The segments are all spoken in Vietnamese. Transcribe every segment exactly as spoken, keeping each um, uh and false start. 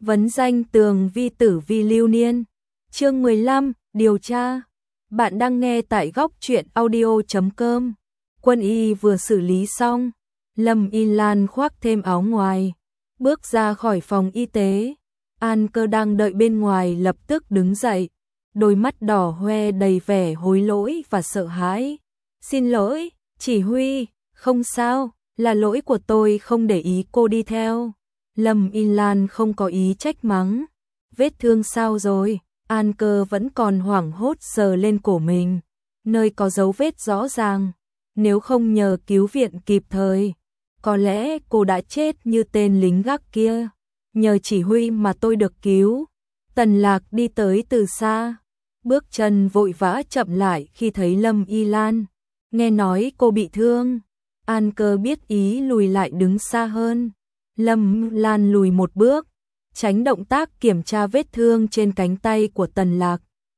Vấn danh tường vi tử vi lưu niên. Chương mười lăm, điều tra. Bạn đang nghe tại góc truyện audio chấm com. Quân y vừa xử lý xong, Lâm Y Lan khoác thêm áo ngoài, bước ra khỏi phòng y tế. An Cơ đang đợi bên ngoài lập tức đứng dậy, đôi mắt đỏ hoe đầy vẻ hối lỗi và sợ hãi. Xin lỗi, chỉ huy, không sao, là lỗi của tôi không để ý cô đi theo. Lâm Y Lan không có ý trách mắng. Vết thương sao rồi? An Cơ vẫn còn hoảng hốt sờ lên cổ mình, nơi có dấu vết rõ ràng. Nếu không nhờ cứu viện kịp thời, có lẽ cô đã chết như tên lính gác kia. Nhờ chỉ huy mà tôi được cứu. Tần Lạc đi tới từ xa, bước chân vội vã chậm lại khi thấy Lâm Y Lan. Nghe nói cô bị thương, An Cơ biết ý lùi lại đứng xa hơn. Lâm Lan lùi một bước, tránh động tác kiểm tra vết thương trên cánh tay của Tần Lạc.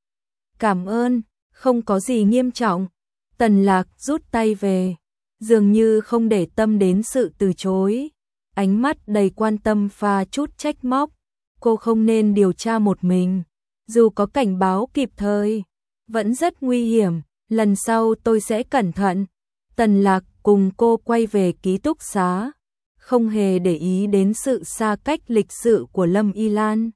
Cảm ơn, không có gì nghiêm trọng. Tần Lạc rút tay về, dường như không để tâm đến sự từ chối. Ánh mắt đầy quan tâm pha chút trách móc. Cô không nên điều tra một mình, dù có cảnh báo kịp thời, vẫn rất nguy hiểm. Lần sau tôi sẽ cẩn thận. Tần Lạc cùng cô quay về ký túc xá, không hề để ý đến sự xa cách lịch sự của Lâm Y Lan.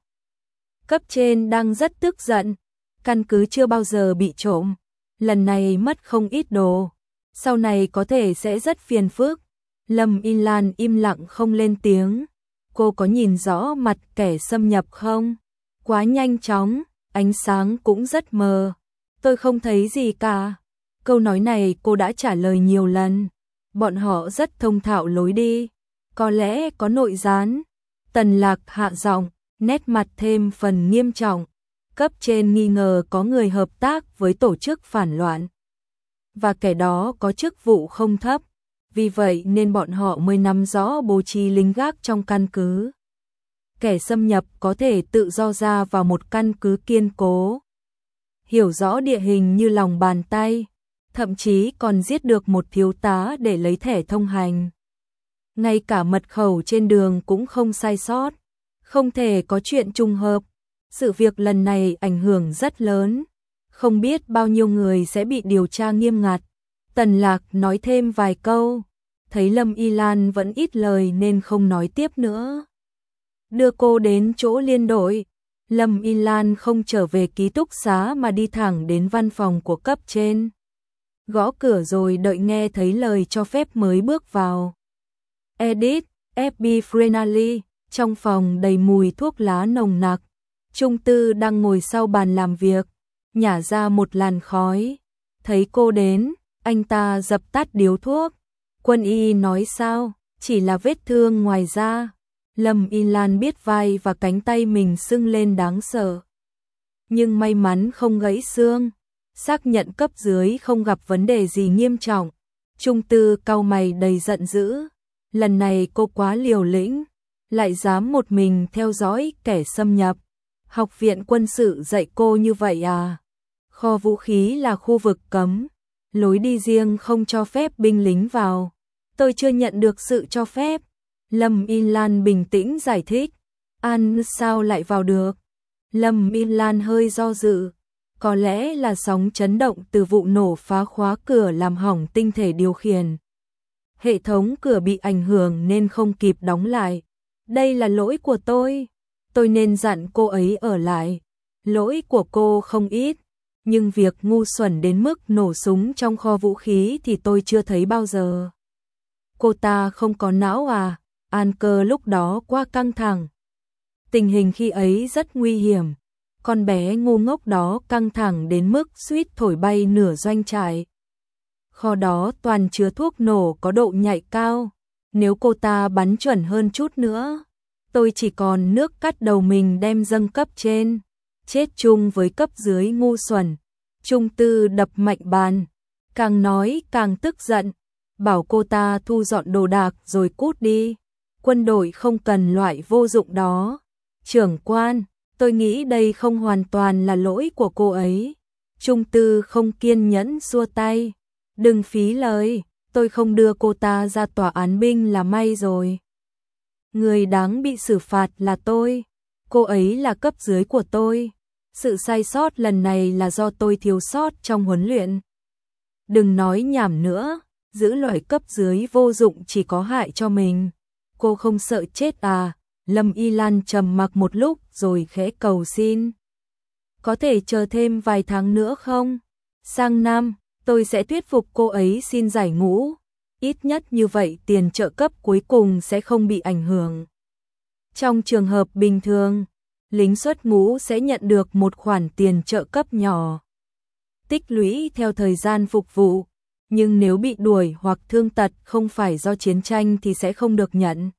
Cấp trên đang rất tức giận, căn cứ chưa bao giờ bị trộm, lần này mất không ít đồ, sau này có thể sẽ rất phiền phức. Lâm Y Lan im lặng không lên tiếng. Cô có nhìn rõ mặt kẻ xâm nhập không? Quá nhanh chóng, ánh sáng cũng rất mờ. Tôi không thấy gì cả. Câu nói này cô đã trả lời nhiều lần. Bọn họ rất thông thạo lối đi, có lẽ có nội gián. Tần Lạc hạ giọng, nét mặt thêm phần nghiêm trọng. Cấp trên nghi ngờ có người hợp tác với tổ chức phản loạn, và kẻ đó có chức vụ không thấp, vì vậy nên bọn họ mới nắm rõ bố trí lính gác trong căn cứ. Kẻ xâm nhập có thể tự do ra vào một căn cứ kiên cố, hiểu rõ địa hình như lòng bàn tay, thậm chí còn giết được một thiếu tá để lấy thẻ thông hành. Ngay cả mật khẩu trên đường cũng không sai sót, không thể có chuyện trùng hợp. Sự việc lần này ảnh hưởng rất lớn, không biết bao nhiêu người sẽ bị điều tra nghiêm ngặt. Tần Lạc nói thêm vài câu, thấy Lâm Y Lan vẫn ít lời nên không nói tiếp nữa. Đưa cô đến chỗ liên đội. Lâm Y Lan không trở về ký túc xá mà đi thẳng đến văn phòng của cấp trên. Gõ cửa rồi đợi nghe thấy lời cho phép mới bước vào. Edit, ép bê Frenally, trong phòng đầy mùi thuốc lá nồng nặc. Trung Tư đang ngồi sau bàn làm việc, nhả ra một làn khói. Thấy cô đến, anh ta dập tắt điếu thuốc. Quân y nói sao? Chỉ là vết thương ngoài da. Lâm Y Lan biết vai và cánh tay mình sưng lên đáng sợ, nhưng may mắn không gãy xương. Xác nhận cấp dưới không gặp vấn đề gì nghiêm trọng. Trung Tư cau mày đầy giận dữ. Lần này cô quá liều lĩnh, lại dám một mình theo dõi kẻ xâm nhập. Học viện quân sự dạy cô như vậy à? Kho vũ khí là khu vực cấm, lối đi riêng không cho phép binh lính vào. Tôi chưa nhận được sự cho phép. Lâm Y Lan bình tĩnh giải thích. An sao lại vào được? Lâm Y Lan hơi do dự. Có lẽ là sóng chấn động từ vụ nổ phá khóa cửa làm hỏng tinh thể điều khiển. Hệ thống cửa bị ảnh hưởng nên không kịp đóng lại. Đây là lỗi của tôi. Tôi nên dặn cô ấy ở lại. Lỗi của cô không ít, nhưng việc ngu xuẩn đến mức nổ súng trong kho vũ khí thì tôi chưa thấy bao giờ. Cô ta không có não à? An Cơ lúc đó quá căng thẳng. Tình hình khi ấy rất nguy hiểm. Con bé ngu ngốc đó căng thẳng đến mức suýt thổi bay nửa doanh trại. Kho đó toàn chứa thuốc nổ có độ nhạy cao. Nếu cô ta bắn chuẩn hơn chút nữa, tôi chỉ còn nước cắt đầu mình đem dâng cấp trên. Chết chung với cấp dưới ngu xuẩn. Trung Tư đập mạnh bàn, càng nói càng tức giận. Bảo cô ta thu dọn đồ đạc rồi cút đi. Quân đội không cần loại vô dụng đó. Trưởng quan, tôi nghĩ đây không hoàn toàn là lỗi của cô ấy. Trung Tư không kiên nhẫn xua tay. Đừng phí lời, tôi không đưa cô ta ra tòa án binh là may rồi. Người đáng bị xử phạt là tôi. cô ấy là cấp dưới của tôi. Sự sai sót lần này là do tôi thiếu sót trong huấn luyện. Đừng nói nhảm nữa, giữ loại cấp dưới vô dụng chỉ có hại cho mình. Cô không sợ chết à? Lâm Y Lan trầm mặc một lúc rồi khẽ cầu xin. Có thể chờ thêm vài tháng nữa không? Sang năm, tôi sẽ thuyết phục cô ấy xin giải ngũ. Ít nhất như vậy tiền trợ cấp cuối cùng sẽ không bị ảnh hưởng. Trong trường hợp bình thường, lính xuất ngũ sẽ nhận được một khoản tiền trợ cấp nhỏ, tích lũy theo thời gian phục vụ, nhưng nếu bị đuổi hoặc thương tật không phải do chiến tranh thì sẽ không được nhận.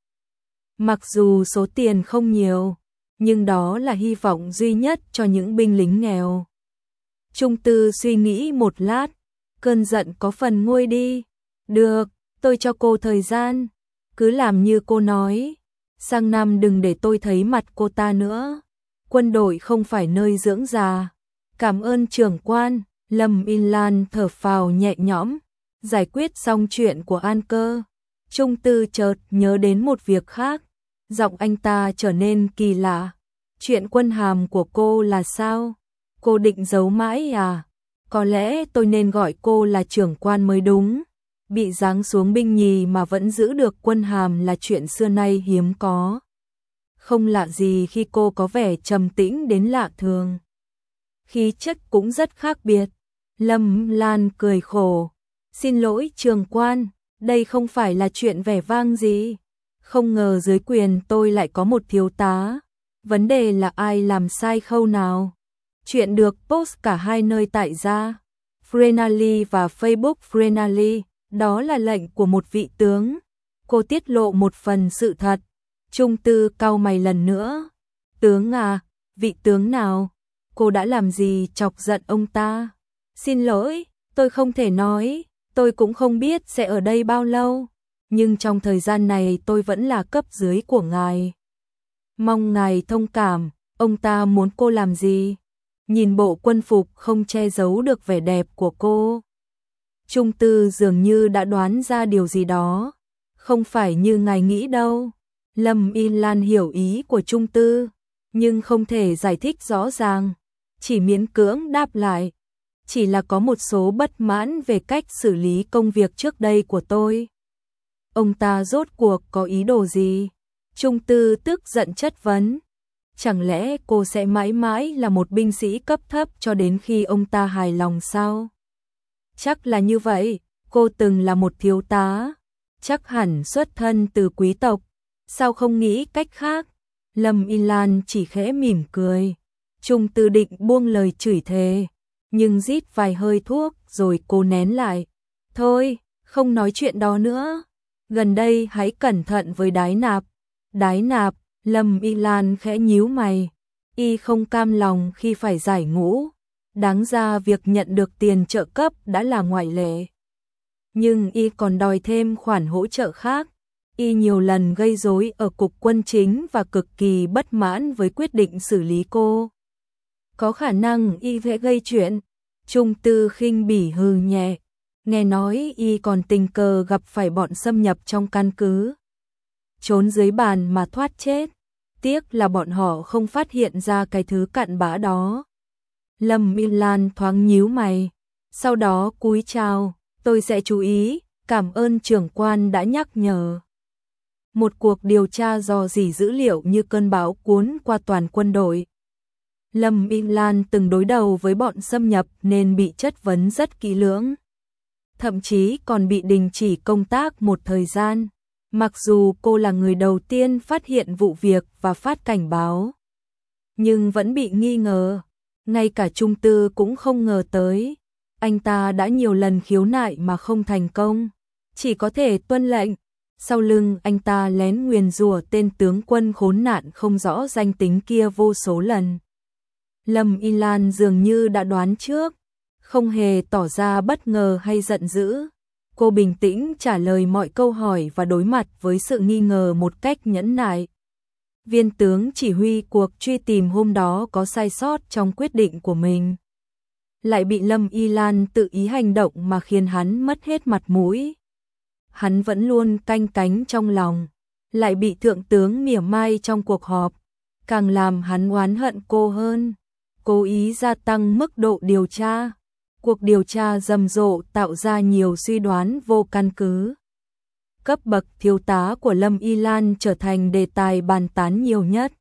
Mặc dù số tiền không nhiều, nhưng đó là hy vọng duy nhất cho những binh lính nghèo. Trung Tư suy nghĩ một lát, cơn giận có phần nguôi đi. Được, tôi cho cô thời gian, cứ làm như cô nói. Sang năm đừng để tôi thấy mặt cô ta nữa. Quân đội không phải nơi dưỡng già. Cảm ơn trưởng quan. Lâm Y Lan thở phào nhẹ nhõm, giải quyết xong chuyện của An Cơ. Trung Tư chợt nhớ đến một việc khác, giọng anh ta trở nên kỳ lạ. Chuyện quân hàm của cô là sao? Cô định giấu mãi à? Có lẽ tôi nên gọi cô là trưởng quan mới đúng. Bị giáng xuống binh nhì mà vẫn giữ được quân hàm là chuyện xưa nay hiếm có. Không lạ gì khi cô có vẻ trầm tĩnh đến lạ thường. Khí chất cũng rất khác biệt. Lâm Lan cười khổ. Xin lỗi trưởng quan, đây không phải là chuyện vẻ vang gì. Không ngờ dưới quyền tôi lại có một thiếu tá. Vấn đề là ai làm sai khâu nào? Chuyện được post cả hai nơi tại gia Frenally và Facebook Frenally. Đó là lệnh của một vị tướng. Cô tiết lộ một phần sự thật. Trung Tư cau mày lần nữa. Tướng à? Vị tướng nào? Cô đã làm gì chọc giận ông ta? Xin lỗi, tôi không thể nói. Tôi cũng không biết sẽ ở đây bao lâu. Nhưng trong thời gian này tôi vẫn là cấp dưới của ngài. Mong ngài thông cảm. Ông ta muốn cô làm gì? Nhìn bộ quân phục không che giấu được vẻ đẹp của cô. Trung Tư dường như đã đoán ra điều gì đó. Không phải như ngài nghĩ đâu. Lâm Y Lan hiểu ý của Trung Tư, nhưng không thể giải thích rõ ràng. Chỉ miễn cưỡng đáp lại. Chỉ là có một số bất mãn về cách xử lý công việc trước đây của tôi. Ông ta rốt cuộc có ý đồ gì? Trung Tư tức giận chất vấn. Chẳng lẽ cô sẽ mãi mãi là một binh sĩ cấp thấp cho đến khi ông ta hài lòng sao? Chắc là như vậy, cô từng là một thiếu tá, chắc hẳn xuất thân từ quý tộc, sao không nghĩ cách khác? Lâm Y Lan chỉ khẽ mỉm cười. Trung Tư định buông lời chửi thề, nhưng rít vài hơi thuốc rồi cô nén lại. Thôi, không nói chuyện đó nữa. Gần đây hãy cẩn thận với Đái Nạp. Đái Nạp, Lâm Y Lan khẽ nhíu mày. Y không cam lòng khi phải giải ngũ. Đáng ra việc nhận được tiền trợ cấp đã là ngoại lệ. Nhưng Y còn đòi thêm khoản hỗ trợ khác. Y nhiều lần gây rối ở cục quân chính và cực kỳ bất mãn với quyết định xử lý cô. Có khả năng Y sẽ gây chuyện. Trung Tư khinh bỉ hừ nhẹ. Nghe nói Y còn tình cờ gặp phải bọn xâm nhập trong căn cứ. Trốn dưới bàn mà thoát chết. Tiếc là bọn họ không phát hiện ra cái thứ cặn bã đó. Lâm Y Lan thoáng nhíu mày. Sau đó cúi chào. Tôi sẽ chú ý. Cảm ơn trưởng quan đã nhắc nhở. Một cuộc điều tra dò dỉ dữ liệu như cơn bão cuốn qua toàn quân đội. Lâm Y Lan từng đối đầu với bọn xâm nhập nên bị chất vấn rất kỹ lưỡng. Thậm chí còn bị đình chỉ công tác một thời gian. Mặc dù cô là người đầu tiên phát hiện vụ việc và phát cảnh báo, nhưng vẫn bị nghi ngờ. Ngay cả Trung Tư cũng không ngờ tới. Anh ta đã nhiều lần khiếu nại mà không thành công, chỉ có thể tuân lệnh. Sau lưng anh ta lén nguyền rủa tên tướng quân khốn nạn không rõ danh tính kia vô số lần. Lâm Y Lan dường như đã đoán trước, không hề tỏ ra bất ngờ hay giận dữ. Cô bình tĩnh trả lời mọi câu hỏi và đối mặt với sự nghi ngờ một cách nhẫn nại. Viên tướng chỉ huy cuộc truy tìm hôm đó có sai sót trong quyết định của mình. Lại bị Lâm Y Lan tự ý hành động mà khiến hắn mất hết mặt mũi. Hắn vẫn luôn canh cánh trong lòng. Lại bị thượng tướng mỉa mai trong cuộc họp. càng làm hắn oán hận cô hơn, cố ý gia tăng mức độ điều tra. Cuộc điều tra rầm rộ tạo ra nhiều suy đoán vô căn cứ. Cấp bậc thiếu tá của Lâm Y Lan trở thành đề tài bàn tán nhiều nhất.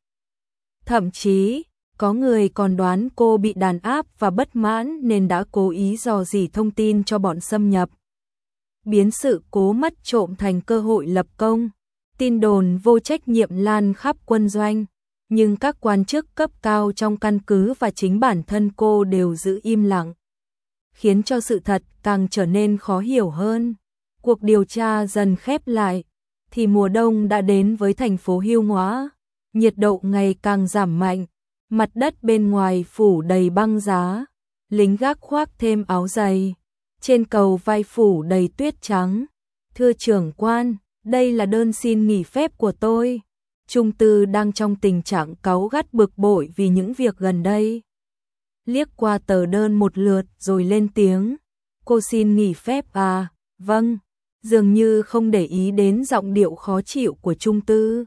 Thậm chí, có người còn đoán cô bị đàn áp và bất mãn nên đã cố ý dò dỉ thông tin cho bọn xâm nhập. Biến sự cố mất trộm thành cơ hội lập công. Tin đồn vô trách nhiệm lan khắp quân doanh, nhưng các quan chức cấp cao trong căn cứ và chính bản thân cô đều giữ im lặng, khiến cho sự thật càng trở nên khó hiểu hơn. Cuộc điều tra dần khép lại, thì mùa đông đã đến với thành phố Hưu Hóa. Nhiệt độ ngày càng giảm mạnh, mặt đất bên ngoài phủ đầy băng giá, lính gác khoác thêm áo dày, trên cầu vai phủ đầy tuyết trắng. Thưa trưởng quan, đây là đơn xin nghỉ phép của tôi. Trung Tư đang trong tình trạng cáu gắt bực bội vì những việc gần đây. Liếc qua tờ đơn một lượt rồi lên tiếng. Cô xin nghỉ phép à? Vâng. Dường như không để ý đến giọng điệu khó chịu của Trung Tư.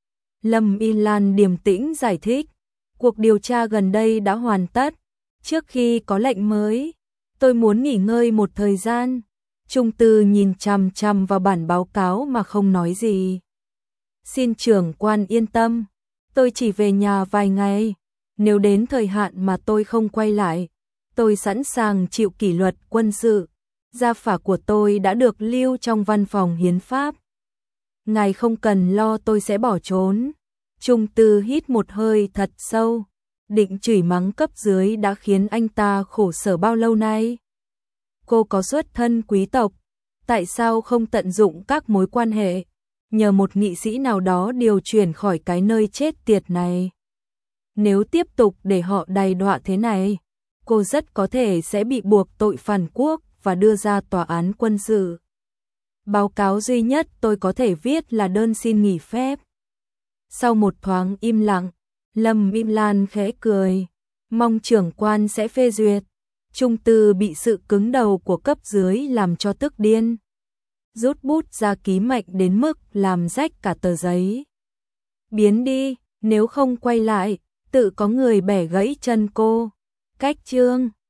Lâm Y Lan điềm tĩnh giải thích. Cuộc điều tra gần đây đã hoàn tất. Trước khi có lệnh mới, tôi muốn nghỉ ngơi một thời gian. Trung Tư nhìn chằm chằm vào bản báo cáo mà không nói gì. Xin trưởng quan yên tâm, tôi chỉ về nhà vài ngày. Nếu đến thời hạn mà tôi không quay lại, tôi sẵn sàng chịu kỷ luật quân sự. Gia phả của tôi đã được lưu trong văn phòng hiến pháp. Ngài không cần lo, tôi sẽ bỏ trốn. Trung Tư hít một hơi thật sâu, định chửi mắng cấp dưới đã khiến anh ta khổ sở bao lâu nay. Cô có xuất thân quý tộc, tại sao không tận dụng các mối quan hệ, nhờ một nghị sĩ nào đó điều chuyển khỏi cái nơi chết tiệt này. Nếu tiếp tục để họ đày đọa thế này, cô rất có thể sẽ bị buộc tội phản quốc và đưa ra tòa án quân sự. Báo cáo duy nhất tôi có thể viết là đơn xin nghỉ phép. Sau một thoáng im lặng, Lâm Y Lan khẽ cười, mong trưởng quan sẽ phê duyệt. Trung Tư bị sự cứng đầu của cấp dưới làm cho tức điên. Rút bút ra ký mạnh đến mức làm rách cả tờ giấy. Biến đi, nếu không quay lại, tự có người bẻ gãy chân cô. Cách chương